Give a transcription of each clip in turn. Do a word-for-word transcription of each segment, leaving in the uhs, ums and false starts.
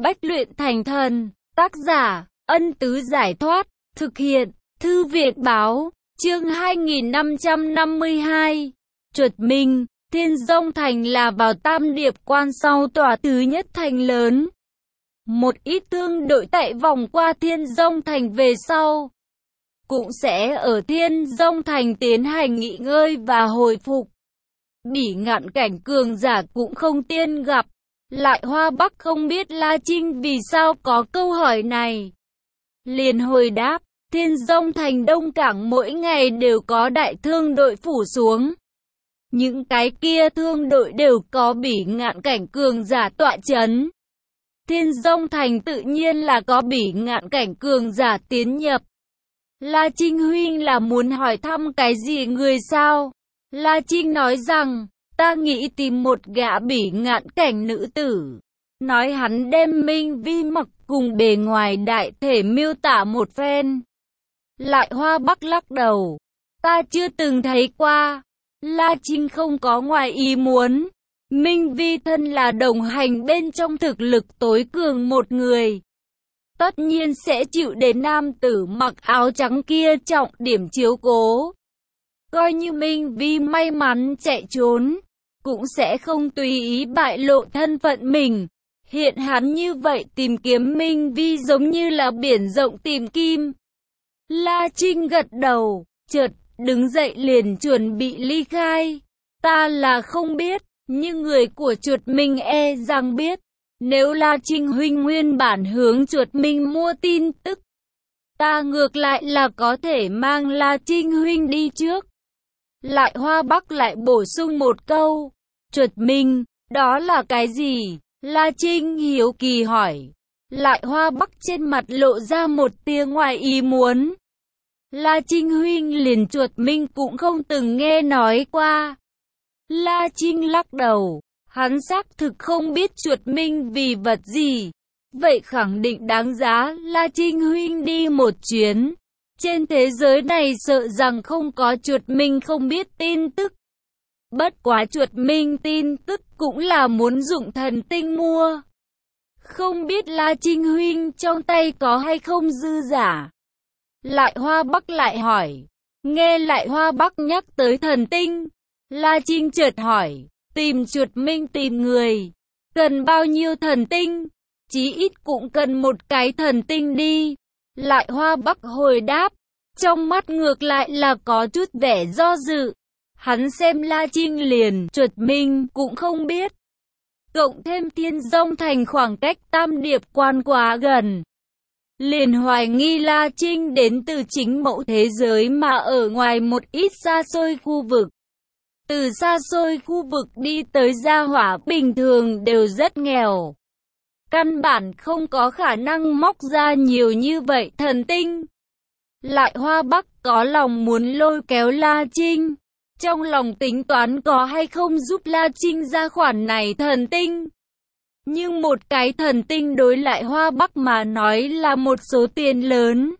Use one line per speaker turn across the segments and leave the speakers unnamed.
Bách luyện thành thần. Tác giả, Ân Tứ Giải Thoát. Thực hiện, Thư viện Báo. Chương hai nghìn năm trăm năm mươi hai. Chuột Minh. Thiên Dông Thành là vào Tam Điệp Quan sau tòa thứ nhất thành lớn. Một ít thương đội tại vòng qua Thiên Dông Thành về sau cũng sẽ ở Thiên Dông Thành tiến hành nghỉ ngơi và hồi phục. Bỉ Ngạn cảnh cường giả cũng không tiên gặp. Lại Hoa Bắc không biết La Trinh vì sao có câu hỏi này. Liền hồi đáp, Thiên Dông Thành Đông Cảng mỗi ngày đều có đại thương đội phủ xuống. Những cái kia thương đội đều có Bỉ Ngạn cảnh cường giả tọa chấn. Thiên Dông Thành tự nhiên là có Bỉ Ngạn cảnh cường giả tiến nhập. La Trinh huynh là muốn hỏi thăm cái gì người sao? La Trinh nói rằng, ta nghĩ tìm một gã Bỉ Ngạn cảnh nữ tử. Nói hắn đem Minh Vi mặc cùng bề ngoài đại thể miêu tả một phen. Lại Hoa Bắc lắc đầu, ta chưa từng thấy qua. La Trinh không có ngoài ý muốn. Minh Vi thân là đồng hành bên trong thực lực tối cường một người, tất nhiên sẽ chịu đến nam tử mặc áo trắng kia trọng điểm chiếu cố. Coi như Minh Vi may mắn chạy trốn, cũng sẽ không tùy ý bại lộ thân phận mình. Hiện hắn như vậy tìm kiếm Minh Vi giống như là biển rộng tìm kim. La Trinh gật đầu, chợt đứng dậy liền chuẩn bị ly khai. Ta là không biết, nhưng người của Chuột Minh e rằng biết. Nếu La Trinh huynh nguyên bản hướng Chuột Minh mua tin tức, ta ngược lại là có thể mang La Trinh huynh đi trước. Lại Hoa Bắc lại bổ sung một câu, Chuột Minh, đó là cái gì? La Trinh hiếu kỳ hỏi. Lại Hoa Bắc trên mặt lộ ra một tia ngoài ý muốn. La Trinh huynh liền Chuột Minh cũng không từng nghe nói qua. La Trinh lắc đầu, hắn xác thực không biết Chuột Minh vì vật gì. Vậy khẳng định đáng giá La Trinh huynh đi một chuyến. Trên thế giới này sợ rằng không có Chuột Minh không biết tin tức. Bất quá Chuột Minh tin tức cũng là muốn dụng thần tinh mua. Không biết La Trinh huynh trong tay có hay không dư giả. Lại Hoa Bắc lại hỏi. Nghe Lại Hoa Bắc nhắc tới thần tinh, La Trinh chợt hỏi, tìm Chuột Minh tìm người, cần bao nhiêu thần tinh? Chí ít cũng cần một cái thần tinh đi. Lại Hoa Bắc hồi đáp, trong mắt ngược lại là có chút vẻ do dự. Hắn xem La Trinh liền, Chuột Minh cũng không biết. Cộng thêm Thiên Dông Thành khoảng cách Tam Điệp Quan quá gần, liền hoài nghi La Trinh đến từ chính mẫu thế giới mà ở ngoài một ít xa xôi khu vực. Từ xa xôi khu vực đi tới gia hỏa bình thường đều rất nghèo. Căn bản không có khả năng móc ra nhiều như vậy thần tinh. Lại Hoa Bắc có lòng muốn lôi kéo La Trinh. Trong lòng tính toán có hay không giúp La Trinh ra khoản này thần tinh. Nhưng một cái thần tinh đối Lại Hoa Bắc mà nói là một số tiền lớn.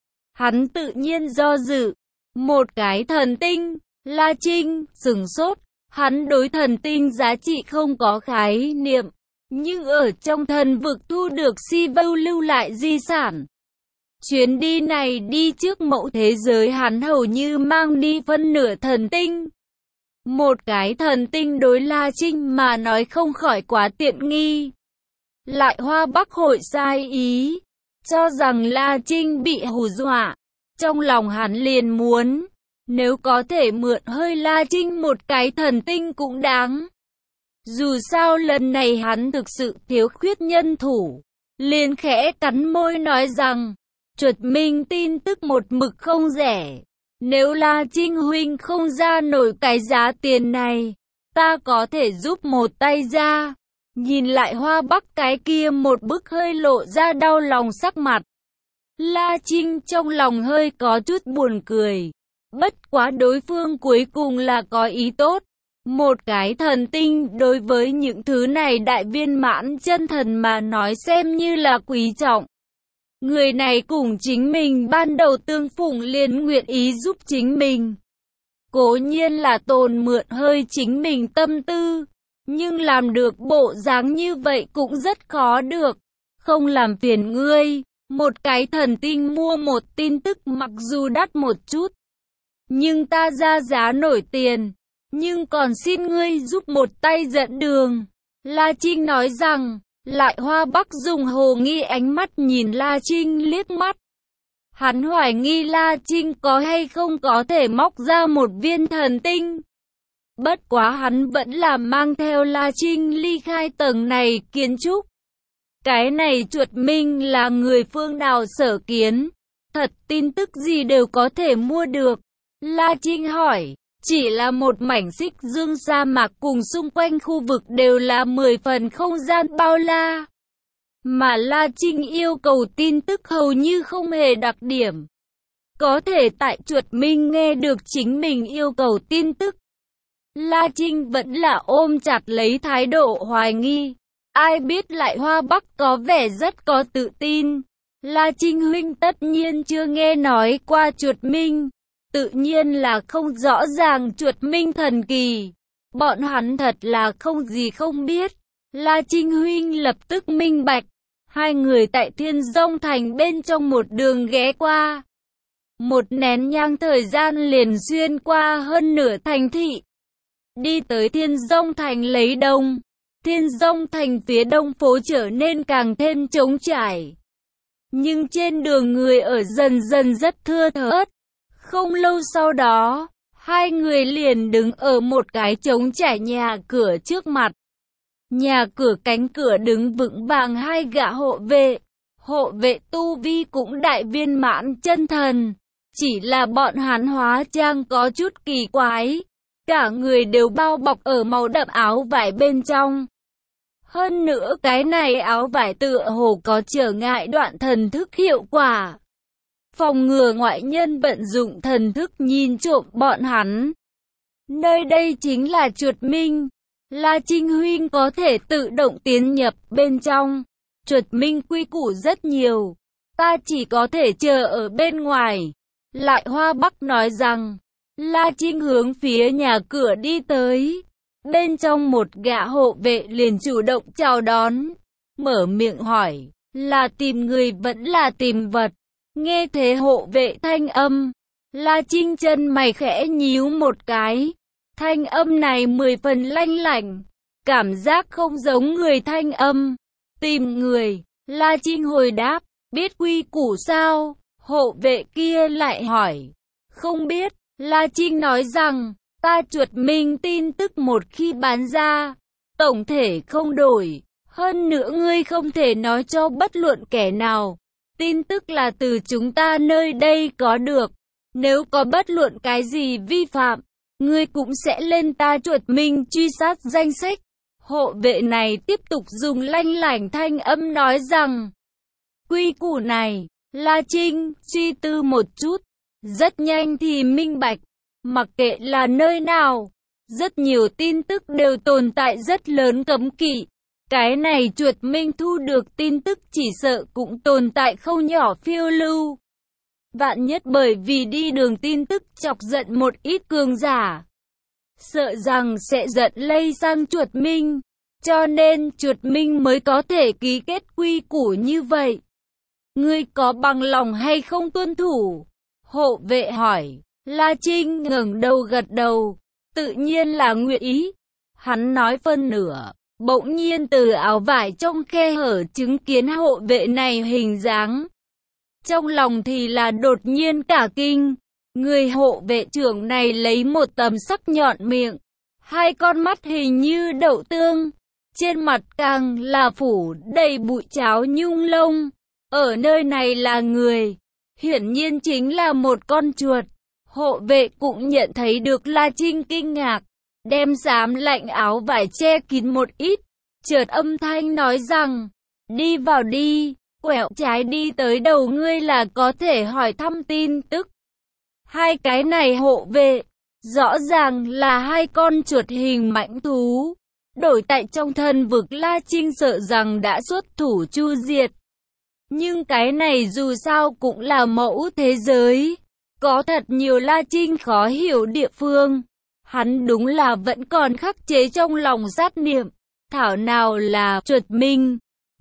Hắn tự nhiên do dự. Một cái thần tinh. La Trinh sửng sốt, hắn đối thần tinh giá trị không có khái niệm, nhưng ở trong thần vực thu được Si Vâu lưu lại di sản. Chuyến đi này đi trước mẫu thế giới hắn hầu như mang đi phân nửa thần tinh. Một cái thần tinh đối La Trinh mà nói không khỏi quá tiện nghi. Lại Hoa Bắc hội sai ý, cho rằng La Trinh bị hù dọa, trong lòng hắn liền muốn. Nếu có thể mượn hơi La Trinh một cái thần tinh cũng đáng. Dù sao lần này hắn thực sự thiếu khuyết nhân thủ. Liền khẽ cắn môi nói rằng, Chuột Minh tin tức một mực không rẻ. Nếu La Trinh huynh không ra nổi cái giá tiền này, ta có thể giúp một tay ra. Nhìn Lại Hoa Bắc cái kia một bức hơi lộ ra đau lòng sắc mặt. La Trinh trong lòng hơi có chút buồn cười. Bất quá đối phương cuối cùng là có ý tốt. Một cái thần tinh đối với những thứ này đại viên mãn chân thần mà nói xem như là quý trọng. Người này cùng chính mình ban đầu tương phụng liền nguyện ý giúp chính mình. Cố nhiên là tồn mượn hơi chính mình tâm tư, nhưng làm được bộ dáng như vậy cũng rất khó được. không làm phiền ngươi. Một cái thần tinh mua một tin tức mặc dù đắt một chút, nhưng ta ra giá nổi tiền, nhưng còn xin ngươi giúp một tay dẫn đường. La Trinh nói rằng, Lại Hoa Bắc dùng hồ nghi ánh mắt nhìn La Trinh liếc mắt. Hắn hoài nghi La Trinh có hay không có thể móc ra một viên thần tinh. Bất quá hắn vẫn là mang theo La Trinh ly khai tầng này kiến trúc. Cái này Chuột Minh là người phương nào sở kiến, thật tin tức gì đều có thể mua được. La Trinh hỏi, chỉ là một mảnh xích dương sa mạc cùng xung quanh khu vực đều là mười phần không gian bao la. Mà La Trinh yêu cầu tin tức hầu như không hề đặc điểm. Có thể tại Chuột Minh nghe được chính mình yêu cầu tin tức. La Trinh vẫn là ôm chặt lấy thái độ hoài nghi. Ai biết Lại Hoa Bắc có vẻ rất có tự tin. La Trinh huynh tất nhiên chưa nghe nói qua Chuột Minh. Tự nhiên là không rõ ràng Chuột Minh thần kỳ. Bọn hắn thật là không gì không biết. La Trinh huynh lập tức minh bạch. Hai người tại Thiên Dông Thành bên trong một đường ghé qua. Một nén nhang thời gian liền xuyên qua hơn nửa thành thị. Đi tới Thiên Dông Thành lấy đông. Thiên Dông Thành phía đông phố trở nên càng thêm trống trải. Nhưng trên đường người ở dần dần rất thưa thớt. Không lâu sau đó, hai người liền đứng ở một cái trống trải nhà cửa trước mặt. Nhà cửa cánh cửa đứng vững vàng hai gã hộ vệ. Hộ vệ tu vi cũng đại viên mãn chân thần. Chỉ là bọn hắn hóa trang có chút kỳ quái. Cả người đều bao bọc ở màu đậm áo vải bên trong. Hơn nữa cái này áo vải tựa hồ có trở ngại đoạn thần thức hiệu quả. Phòng ngừa ngoại nhân vận dụng thần thức nhìn trộm bọn hắn. Nơi đây chính là Chuột Minh. La Trinh huynh có thể tự động tiến nhập bên trong. Chuột Minh quy củ rất nhiều. Ta chỉ có thể chờ ở bên ngoài. Lại Hoa Bắc nói rằng. La Trinh hướng phía nhà cửa đi tới. Bên trong một gã hộ vệ liền chủ động chào đón. Mở miệng hỏi. Là tìm người vẫn là tìm vật. Nghe thế hộ vệ thanh âm. La Trinh chân mày khẽ nhíu một cái. Thanh âm này mười phần lanh lảnh. Cảm giác không giống người thanh âm. Tìm người. La Trinh hồi đáp. Biết quy củ sao? Hộ vệ kia lại hỏi. Không biết. La Trinh nói rằng. Ta Chuột Minh tin tức một khi bán ra. Tổng thể không đổi. Hơn nữa ngươi không thể nói cho bất luận kẻ nào. Tin tức là từ chúng ta nơi đây có được. Nếu có bất luận cái gì vi phạm, ngươi cũng sẽ lên ta Chuột Minh truy sát danh sách. Hộ vệ này tiếp tục dùng lanh lảnh thanh âm nói rằng. Quy củ này, La Trinh suy tư một chút. Rất nhanh thì minh bạch. Mặc kệ là nơi nào, rất nhiều tin tức đều tồn tại rất lớn cấm kỵ. Cái này Chuột Minh thu được tin tức chỉ sợ cũng tồn tại không nhỏ phiêu lưu. Vạn nhất bởi vì đi đường tin tức chọc giận một ít cường giả. Sợ rằng sẽ giận lây sang Chuột Minh. Cho nên Chuột Minh mới có thể ký kết quy củ như vậy. Ngươi có bằng lòng hay không tuân thủ? Hộ vệ hỏi. La Trinh ngẩng đầu gật đầu. Tự nhiên là nguyện ý. Hắn nói phân nửa. Bỗng nhiên từ áo vải trong khe hở chứng kiến hộ vệ này hình dáng. Trong lòng thì là đột nhiên cả kinh. Người hộ vệ trưởng này lấy một tấm sắc nhọn miệng. Hai con mắt hình như đậu tương. Trên mặt càng là phủ đầy bụi cháo nhung lông. Ở nơi này là người. Hiển nhiên chính là một con chuột. Hộ vệ cũng nhận thấy được La Trinh kinh ngạc. Đem xám lạnh áo vải che kín một ít. Chợt âm thanh nói rằng. Đi vào đi. Quẹo trái đi tới đầu ngươi là có thể hỏi thăm tin tức. Hai cái này hộ vệ. Rõ ràng là hai con chuột hình mãnh thú. Đổi tại trong thân vực La Trinh sợ rằng đã xuất thủ chu diệt. Nhưng cái này dù sao cũng là mẫu thế giới. Có thật nhiều La Trinh khó hiểu địa phương. Hắn đúng là vẫn còn khắc chế trong lòng sát niệm. Thảo nào là Chuột Minh.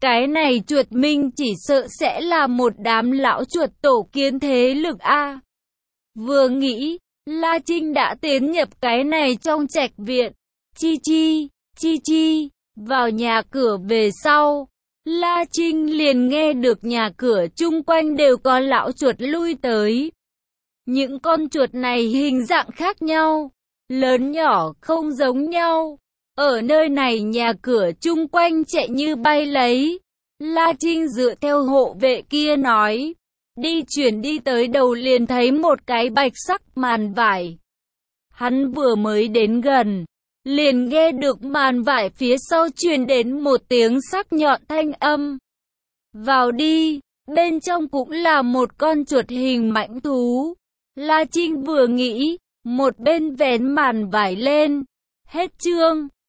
Cái này chuột minh chỉ sợ sẽ là một đám lão chuột tổ kiến thế lực a. Vừa nghĩ, La Trinh đã tiến nhập cái này trong trạch viện. Chi chi, chi chi, vào nhà cửa về sau. La Trinh liền nghe được nhà cửa chung quanh đều có lão chuột lui tới. Những con chuột này hình dạng khác nhau, lớn nhỏ không giống nhau. Ở nơi này nhà cửa chung quanh chạy như bay lấy. La Trinh dựa theo hộ vệ kia nói. Đi chuyển đi tới đầu liền thấy một cái bạch sắc màn vải. Hắn vừa mới đến gần, liền nghe được màn vải phía sau truyền đến một tiếng sắc nhọn thanh âm. Vào đi, bên trong cũng là một con chuột hình mãnh thú. La Trinh vừa nghĩ, một bên vén màn vải lên. Hết chương.